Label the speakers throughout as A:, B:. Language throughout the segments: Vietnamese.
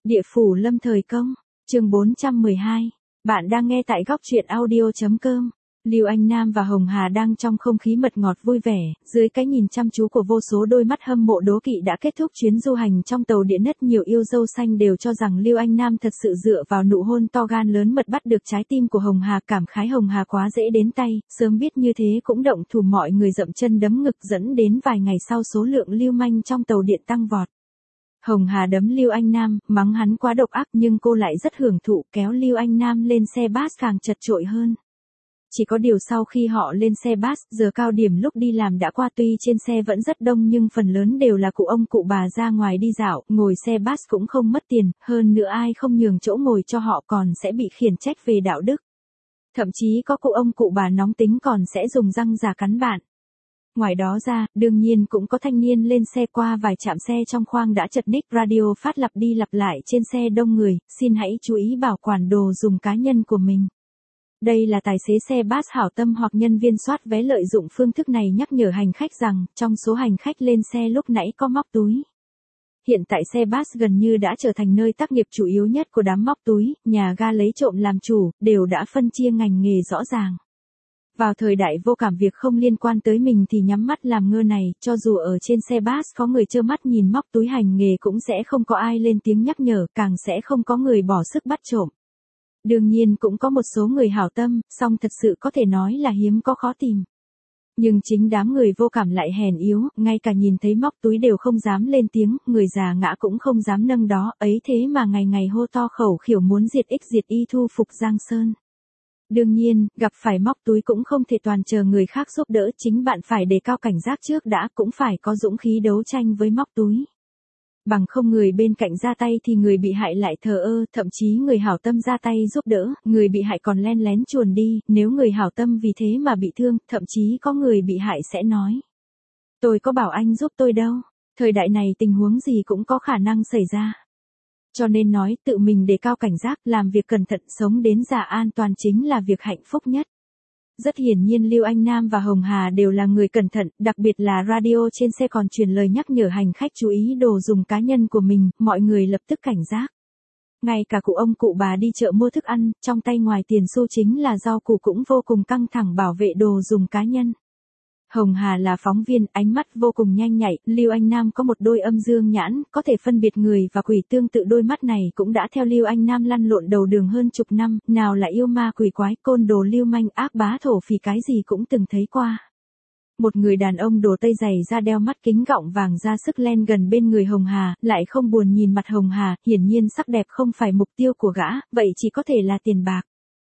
A: Địa phủ lâm thời công, chương 412. Bạn đang nghe tại góc truyện audio.com. Lưu Anh Nam và Hồng Hà đang trong không khí mật ngọt vui vẻ, dưới cái nhìn chăm chú của vô số đôi mắt hâm mộ đố kỵ đã kết thúc chuyến du hành trong tàu điện nất. Nhiều yêu dâu xanh đều cho rằng Lưu Anh Nam thật sự dựa vào nụ hôn to gan lớn mật bắt được trái tim của Hồng Hà, cảm khái Hồng Hà quá dễ đến tay, sớm biết như thế cũng động thủ. Mọi người dậm chân đấm ngực, dẫn đến vài ngày sau số lượng lưu manh trong tàu điện tăng vọt. Hồng Hà đấm Lưu Anh Nam, mắng hắn quá độc ác, nhưng cô lại rất hưởng thụ, kéo Lưu Anh Nam lên xe bus càng chật chội hơn. Chỉ có điều sau khi họ lên xe bus, giờ cao điểm lúc đi làm đã qua, tuy trên xe vẫn rất đông nhưng phần lớn đều là cụ ông cụ bà ra ngoài đi dạo, ngồi xe bus cũng không mất tiền, hơn nữa ai không nhường chỗ ngồi cho họ còn sẽ bị khiển trách về đạo đức. Thậm chí có cụ ông cụ bà nóng tính còn sẽ dùng răng giả cắn bạn. Ngoài đó ra, đương nhiên cũng có thanh niên lên xe, qua vài trạm xe trong khoang đã chật ních, radio phát lặp đi lặp lại trên xe đông người, xin hãy chú ý bảo quản đồ dùng cá nhân của mình. Đây là tài xế xe bus hảo tâm hoặc nhân viên soát vé lợi dụng phương thức này nhắc nhở hành khách rằng, trong số hành khách lên xe lúc nãy có móc túi. Hiện tại xe bus gần như đã trở thành nơi tác nghiệp chủ yếu nhất của đám móc túi, nhà ga lấy trộm làm chủ, đều đã phân chia ngành nghề rõ ràng. Vào thời đại vô cảm, việc không liên quan tới mình thì nhắm mắt làm ngơ này, cho dù ở trên xe bus có người trơ mắt nhìn móc túi hành nghề cũng sẽ không có ai lên tiếng nhắc nhở, càng sẽ không có người bỏ sức bắt trộm. Đương nhiên cũng có một số người hảo tâm, song thật sự có thể nói là hiếm có khó tìm. Nhưng chính đám người vô cảm lại hèn yếu, ngay cả nhìn thấy móc túi đều không dám lên tiếng, người già ngã cũng không dám nâng đó, ấy thế mà ngày ngày hô to khẩu khiểu muốn diệt ích diệt y, thu phục Giang Sơn. Đương nhiên, gặp phải móc túi cũng không thể toàn chờ người khác giúp đỡ, chính bạn phải đề cao cảnh giác trước đã, cũng phải có dũng khí đấu tranh với móc túi. Bằng không người bên cạnh ra tay thì người bị hại lại thờ ơ, thậm chí người hảo tâm ra tay giúp đỡ, người bị hại còn len lén chuồn đi, nếu người hảo tâm vì thế mà bị thương, thậm chí có người bị hại sẽ nói: tôi có bảo anh giúp tôi đâu, thời đại này tình huống gì cũng có khả năng xảy ra. Cho nên nói tự mình đề cao cảnh giác, làm việc cẩn thận, sống đến già an toàn chính là việc hạnh phúc nhất. Rất hiển nhiên Lưu Anh Nam và Hồng Hà đều là người cẩn thận, đặc biệt là radio trên xe còn truyền lời nhắc nhở hành khách chú ý đồ dùng cá nhân của mình, mọi người lập tức cảnh giác. Ngay cả cụ ông cụ bà đi chợ mua thức ăn, trong tay ngoài tiền xu chính là rau củ cũng vô cùng căng thẳng bảo vệ đồ dùng cá nhân. Hồng Hà là phóng viên, ánh mắt vô cùng nhanh nhạy, Lưu Anh Nam có một đôi âm dương nhãn, có thể phân biệt người và quỷ, tương tự đôi mắt này cũng đã theo Lưu Anh Nam lăn lộn đầu đường hơn chục năm, nào là yêu ma quỷ quái, côn đồ lưu manh, ác bá thổ phỉ, cái gì cũng từng thấy qua. Một người đàn ông đồ tây dày da, đeo mắt kính gọng vàng, ra sức len gần bên người Hồng Hà, lại không buồn nhìn mặt Hồng Hà, hiển nhiên sắc đẹp không phải mục tiêu của gã, vậy chỉ có thể là tiền bạc.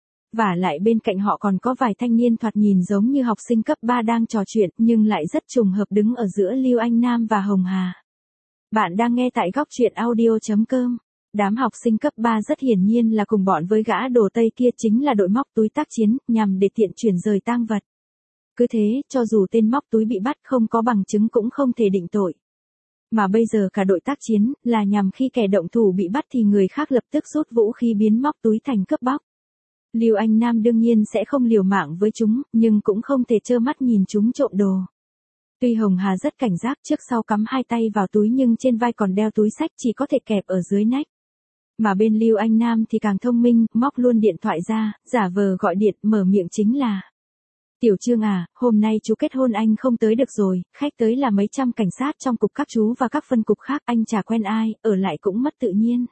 A: Vả lại bên cạnh họ còn có vài thanh niên thoạt nhìn giống như học sinh cấp 3 đang trò chuyện, nhưng lại rất trùng hợp đứng ở giữa Lưu Anh Nam và Hồng Hà. Bạn đang nghe tại góc truyện audio.com. Đám học sinh cấp 3 rất hiển nhiên là cùng bọn với gã đồ tây kia, chính là đội móc túi tác chiến, nhằm để tiện chuyển rời tang vật. Cứ thế, cho dù tên móc túi bị bắt không có bằng chứng cũng không thể định tội. Mà bây giờ cả đội tác chiến, là nhằm khi kẻ động thủ bị bắt thì người khác lập tức rút vũ khí biến móc túi thành cướp bóc. Lưu Anh Nam đương nhiên sẽ không liều mạng với chúng, nhưng cũng không thể trơ mắt nhìn chúng trộm đồ. Tuy Hồng Hà rất cảnh giác, trước sau cắm hai tay vào túi nhưng trên vai còn đeo túi xách, chỉ có thể kẹp ở dưới nách. Mà bên Lưu Anh Nam thì càng thông minh, móc luôn điện thoại ra, giả vờ gọi điện, mở miệng chính là: Tiểu Trương à, hôm nay chú kết hôn anh không tới được rồi, khách tới là mấy trăm cảnh sát trong cục các chú và các phân cục khác, anh chả quen ai, ở lại cũng mất tự nhiên.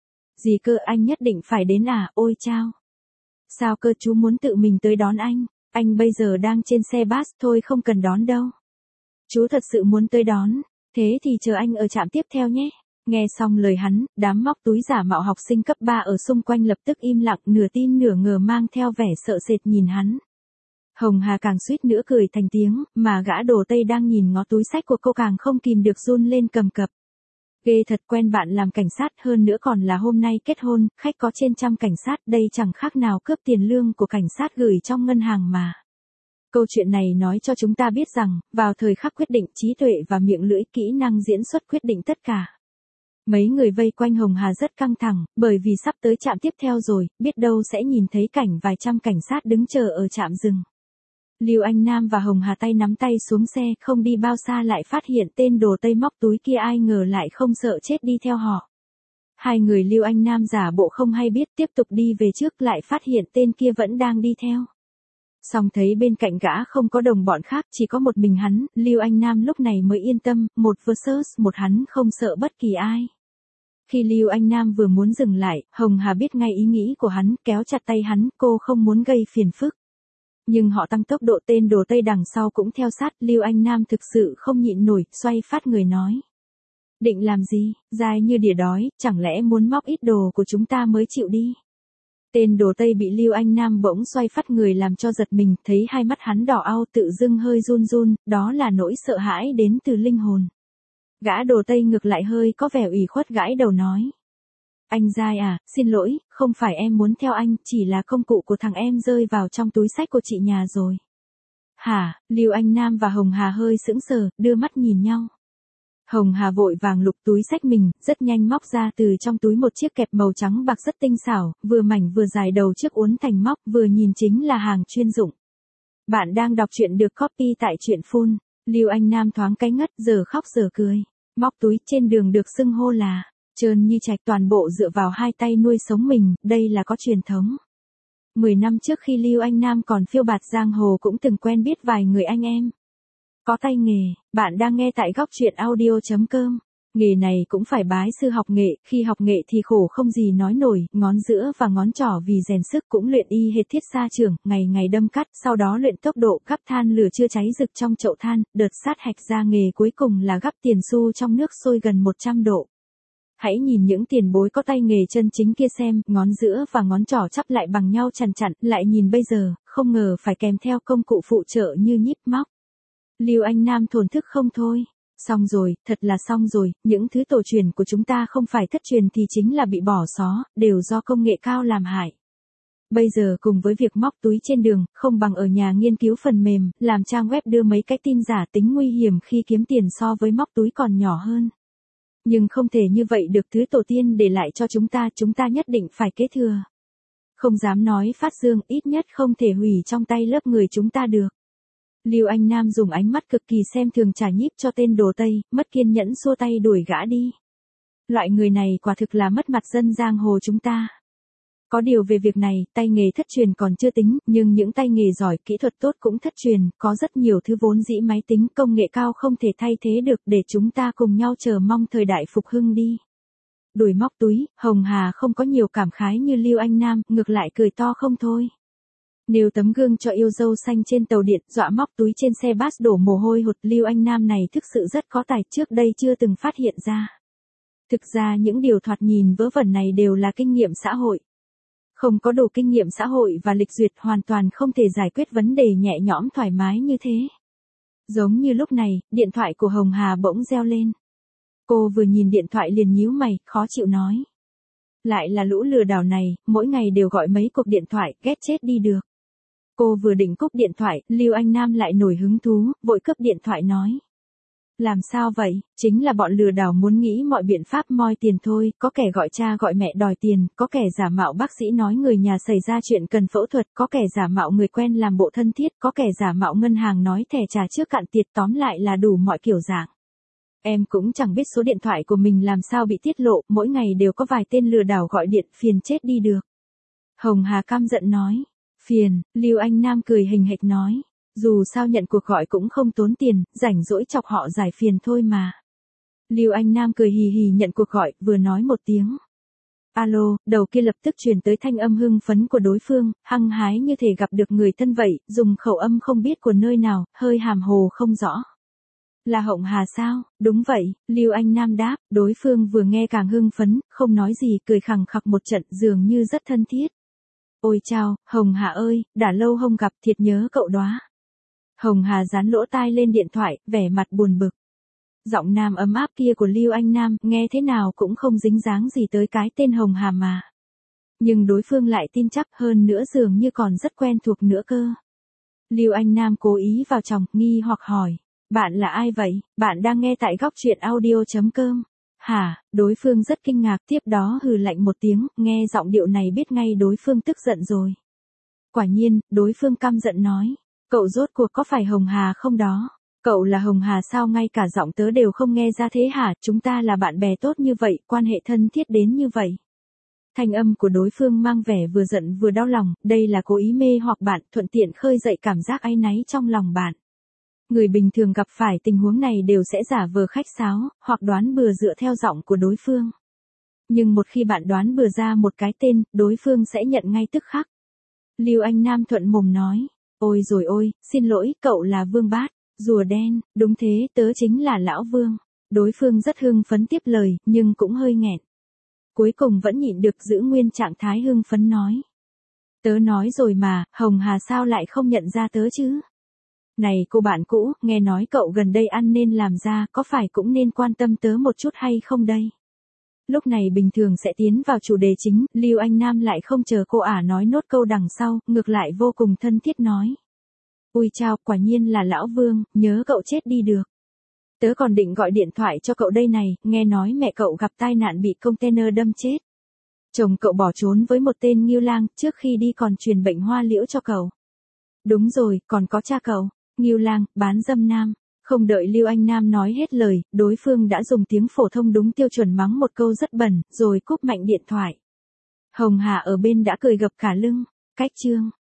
A: Gì cơ, anh nhất định phải đến à, ôi chao. Sao cơ, chú muốn tự mình tới đón anh bây giờ đang trên xe bus thôi, không cần đón đâu. Chú thật sự muốn tới đón, thế thì chờ anh ở trạm tiếp theo nhé. Nghe xong lời hắn, đám móc túi giả mạo học sinh cấp 3 ở xung quanh lập tức im lặng, nửa tin nửa ngờ mang theo vẻ sợ sệt nhìn hắn. Hồng Hà càng suýt nữa cười thành tiếng, mà gã đồ tây đang nhìn ngó túi xách của cô càng không kìm được run lên cầm cập. Ghê thật, quen bạn làm cảnh sát, hơn nữa còn là hôm nay kết hôn, khách có trên trăm cảnh sát, đây chẳng khác nào cướp tiền lương của cảnh sát gửi trong ngân hàng mà. Câu chuyện này nói cho chúng ta biết rằng, vào thời khắc quyết định, trí tuệ và miệng lưỡi, kỹ năng diễn xuất quyết định tất cả. Mấy người vây quanh Hồng Hà rất căng thẳng, bởi vì sắp tới trạm tiếp theo rồi, biết đâu sẽ nhìn thấy cảnh vài trăm cảnh sát đứng chờ ở trạm dừng. Lưu Anh Nam và Hồng Hà tay nắm tay xuống xe, không đi bao xa lại phát hiện tên đồ tây móc túi kia, ai ngờ lại không sợ chết đi theo họ. Hai người Lưu Anh Nam giả bộ không hay biết tiếp tục đi về trước lại phát hiện tên kia vẫn đang đi theo. Xong thấy bên cạnh gã không có đồng bọn khác chỉ có một mình hắn, Lưu Anh Nam lúc này mới yên tâm, một versus một hắn không sợ bất kỳ ai. Khi Lưu Anh Nam vừa muốn dừng lại, Hồng Hà biết ngay ý nghĩ của hắn, kéo chặt tay hắn, cô không muốn gây phiền phức. Nhưng họ tăng tốc độ, tên đồ Tây đằng sau cũng theo sát, Lưu Anh Nam thực sự không nhịn nổi, xoay phát người nói. Định làm gì, dai như đỉa đói, chẳng lẽ muốn móc ít đồ của chúng ta mới chịu đi. Tên đồ Tây bị Lưu Anh Nam bỗng xoay phát người làm cho giật mình, thấy hai mắt hắn đỏ au tự dưng hơi run run, đó là nỗi sợ hãi đến từ linh hồn. Gã đồ Tây ngược lại hơi có vẻ ủy khuất gãi đầu nói. Anh dai à, xin lỗi, không phải em muốn theo anh, chỉ là công cụ của thằng em rơi vào trong túi xách của chị nhà rồi. Hả, Lưu Anh Nam và Hồng Hà hơi sững sờ, đưa mắt nhìn nhau. Hồng Hà vội vàng lục túi xách mình, rất nhanh móc ra từ trong túi một chiếc kẹp màu trắng bạc rất tinh xảo, vừa mảnh vừa dài đầu chiếc uốn thành móc, vừa nhìn chính là hàng chuyên dụng. Bạn đang đọc truyện được copy tại truyện Full. Lưu Anh Nam thoáng cái ngất, giờ khóc giờ cười. Móc túi trên đường được xưng hô là trơn như trạch, toàn bộ dựa vào hai tay nuôi sống mình, đây là có truyền thống. 10 năm trước khi Lưu Anh Nam còn phiêu bạt giang hồ cũng từng quen biết vài người anh em. Có tay nghề, bạn đang nghe tại góc truyện audio.com. Nghề này cũng phải bái sư học nghệ, khi học nghệ thì khổ không gì nói nổi, ngón giữa và ngón trỏ vì rèn sức cũng luyện y hệt thiết sa trưởng, ngày ngày đâm cắt, sau đó luyện tốc độ, gắp than lửa chưa cháy rực trong chậu than, đợt sát hạch ra nghề cuối cùng là gắp tiền xu trong nước sôi gần 100 độ. Hãy nhìn những tiền bối có tay nghề chân chính kia xem, ngón giữa và ngón trỏ chắp lại bằng nhau chằn chặn, lại nhìn bây giờ, không ngờ phải kèm theo công cụ phụ trợ như nhíp móc. Lưu Anh Nam thổn thức không thôi. Xong rồi, thật là xong rồi, những thứ tổ truyền của chúng ta không phải thất truyền thì chính là bị bỏ xó, đều do công nghệ cao làm hại. Bây giờ cùng với việc móc túi trên đường, không bằng ở nhà nghiên cứu phần mềm, làm trang web đưa mấy cái tin giả tính nguy hiểm khi kiếm tiền so với móc túi còn nhỏ hơn. Nhưng không thể như vậy được, thứ tổ tiên để lại cho chúng ta nhất định phải kế thừa. Không dám nói phát dương, ít nhất không thể hủy trong tay lớp người chúng ta được. Lưu Anh Nam dùng ánh mắt cực kỳ xem thường trả nhíp cho tên đồ Tây, mất kiên nhẫn xua tay đuổi gã đi. Loại người này quả thực là mất mặt dân giang hồ chúng ta. Có điều về việc này, tay nghề thất truyền còn chưa tính, nhưng những tay nghề giỏi, kỹ thuật tốt cũng thất truyền, có rất nhiều thứ vốn dĩ máy tính, công nghệ cao không thể thay thế được, để chúng ta cùng nhau chờ mong thời đại phục hưng đi. Đuổi móc túi, Hồng Hà không có nhiều cảm khái như Lưu Anh Nam, ngược lại cười to không thôi. Nêu tấm gương cho yêu dâu xanh trên tàu điện, dọa móc túi trên xe bus đổ mồ hôi hột, Lưu Anh Nam này thực sự rất có tài, trước đây chưa từng phát hiện ra. Thực ra những điều thoạt nhìn vớ vẩn này đều là kinh nghiệm xã hội. Không có đủ kinh nghiệm xã hội và lịch duyệt hoàn toàn không thể giải quyết vấn đề nhẹ nhõm thoải mái như thế. Giống như lúc này, điện thoại của Hồng Hà bỗng reo lên. Cô vừa nhìn điện thoại liền nhíu mày, khó chịu nói. Lại là lũ lừa đảo này, mỗi ngày đều gọi mấy cuộc điện thoại, ghét chết đi được. Cô vừa định cúp điện thoại, Lưu Anh Nam lại nổi hứng thú, vội cướp điện thoại nói. Làm sao vậy, chính là bọn lừa đảo muốn nghĩ mọi biện pháp moi tiền thôi, có kẻ gọi cha gọi mẹ đòi tiền, có kẻ giả mạo bác sĩ nói người nhà xảy ra chuyện cần phẫu thuật, có kẻ giả mạo người quen làm bộ thân thiết, có kẻ giả mạo ngân hàng nói thẻ trả trước cạn tiệt, tóm lại là đủ mọi kiểu dạng. Em cũng chẳng biết số điện thoại của mình làm sao bị tiết lộ, mỗi ngày đều có vài tên lừa đảo gọi điện, phiền chết đi được. Hồng Hà căm giận nói. Phiền, Lưu Anh Nam cười hình hệch nói. Dù sao nhận cuộc gọi cũng không tốn tiền, rảnh rỗi chọc họ giải phiền thôi mà. Lưu Anh Nam cười hì hì nhận cuộc gọi, vừa nói một tiếng. Alo, đầu kia lập tức truyền tới thanh âm hưng phấn của đối phương, hăng hái như thể gặp được người thân vậy, dùng khẩu âm không biết của nơi nào, hơi hàm hồ không rõ. Là Hồng Hà sao? Đúng vậy, Lưu Anh Nam đáp, đối phương vừa nghe càng hưng phấn, không nói gì, cười khằng khặc một trận, dường như rất thân thiết. Ôi chao, Hồng Hà ơi, đã lâu không gặp, thiệt nhớ cậu đó. Hồng Hà dán lỗ tai lên điện thoại, vẻ mặt buồn bực. Giọng nam ấm áp kia của Lưu Anh Nam, nghe thế nào cũng không dính dáng gì tới cái tên Hồng Hà mà. Nhưng đối phương lại tin chắc, hơn nữa dường như còn rất quen thuộc nữa cơ. Lưu Anh Nam cố ý vào chòng, nghi hoặc hỏi. Bạn là ai vậy? Bạn đang nghe tại góc truyện audio.com. Hả? Đối phương rất kinh ngạc, tiếp đó hừ lạnh một tiếng, nghe giọng điệu này biết ngay đối phương tức giận rồi. Quả nhiên, đối phương căm giận nói. Cậu rốt cuộc có phải Hồng Hà không đó? Cậu là Hồng Hà sao ngay cả giọng tớ đều không nghe ra thế hả, chúng ta là bạn bè tốt như vậy, quan hệ thân thiết đến như vậy. Thanh âm của đối phương mang vẻ vừa giận vừa đau lòng, đây là cố ý mê hoặc bạn, thuận tiện khơi dậy cảm giác áy náy trong lòng bạn. Người bình thường gặp phải tình huống này đều sẽ giả vờ khách sáo, hoặc đoán bừa dựa theo giọng của đối phương. Nhưng một khi bạn đoán bừa ra một cái tên, đối phương sẽ nhận ngay tức khắc. Lưu Anh Nam thuận mồm nói, ôi rồi ôi, xin lỗi, cậu là Vương Bát, rùa đen, đúng thế, tớ chính là Lão Vương. Đối phương rất hưng phấn tiếp lời, nhưng cũng hơi nghẹn. Cuối cùng vẫn nhịn được giữ nguyên trạng thái hưng phấn nói. Tớ nói rồi mà, Hồng Hà sao lại không nhận ra tớ chứ? Này cô bạn cũ, nghe nói cậu gần đây ăn nên làm ra, có phải cũng nên quan tâm tớ một chút hay không đây? Lúc này bình thường sẽ tiến vào chủ đề chính, Lưu Anh Nam lại không chờ cô ả nói nốt câu đằng sau, ngược lại vô cùng thân thiết nói. Ui chao, quả nhiên là Lão Vương, nhớ cậu chết đi được. Tớ còn định gọi điện thoại cho cậu đây này, nghe nói mẹ cậu gặp tai nạn bị container đâm chết. Chồng cậu bỏ trốn với một tên Ngưu Lang, trước khi đi còn truyền bệnh hoa liễu cho cậu. Đúng rồi, còn có cha cậu, Ngưu Lang, bán dâm nam. Không đợi Lưu Anh Nam nói hết lời, đối phương đã dùng tiếng phổ thông đúng tiêu chuẩn mắng một câu rất bẩn, rồi cúp mạnh điện thoại. Hồng Hà ở bên đã cười gập cả lưng. Cách chương